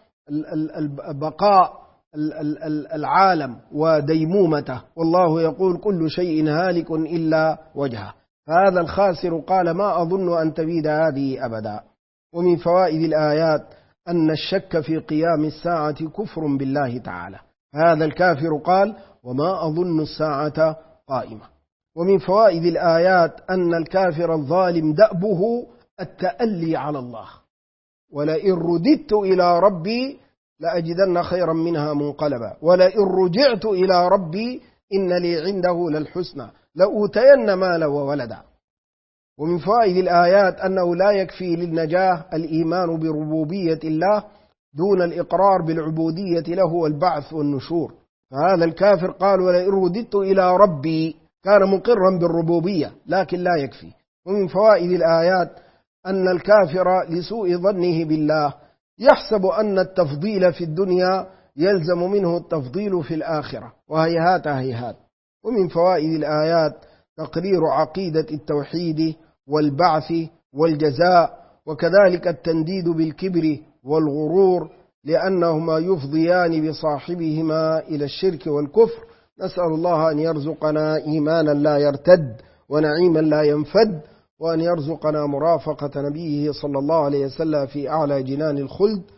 بقاء العالم وديمومته، والله يقول كل شيء هالك إلا وجهه. فهذا الخاسر قال ما أظن أن تبيد هذه أبدا. ومن فوائد الآيات أن الشك في قيام الساعة كفر بالله تعالى. هذا الكافر قال وما أظن الساعة قائمة. ومن فوائد الآيات أن الكافر الظالم دأبه التألي على الله: ولئن رددت إلى ربي لأجدن خيرا منها منقلبا، ولئن رجعت إلى ربي إن لي عنده للحسنى لأوتين مالا وولدا. ومن فوائد الآيات أنه لا يكفي للنجاة الإيمان بربوبية الله دون الإقرار بالعبودية له والبعث والنشور. فهذا الكافر قال ولئن رددت إلى ربي، كان مقرا بالربوبية لكن لا يكفي. ومن فوائد الآيات أن الكافر لسوء ظنه بالله يحسب أن التفضيل في الدنيا يلزم منه التفضيل في الآخرة، وهيهات هيهات. ومن فوائد الآيات تقرير عقيدة التوحيد والبعث والجزاء، وكذلك التنديد بالكبر والغرور، لأنهما يفضيان بصاحبهما إلى الشرك والكفر. نسأل الله أن يرزقنا إيمانا لا يرتد ونعيما لا ينفد، وأن يرزقنا مرافقة نبيه صلى الله عليه وسلم في أعلى جنان الخلد.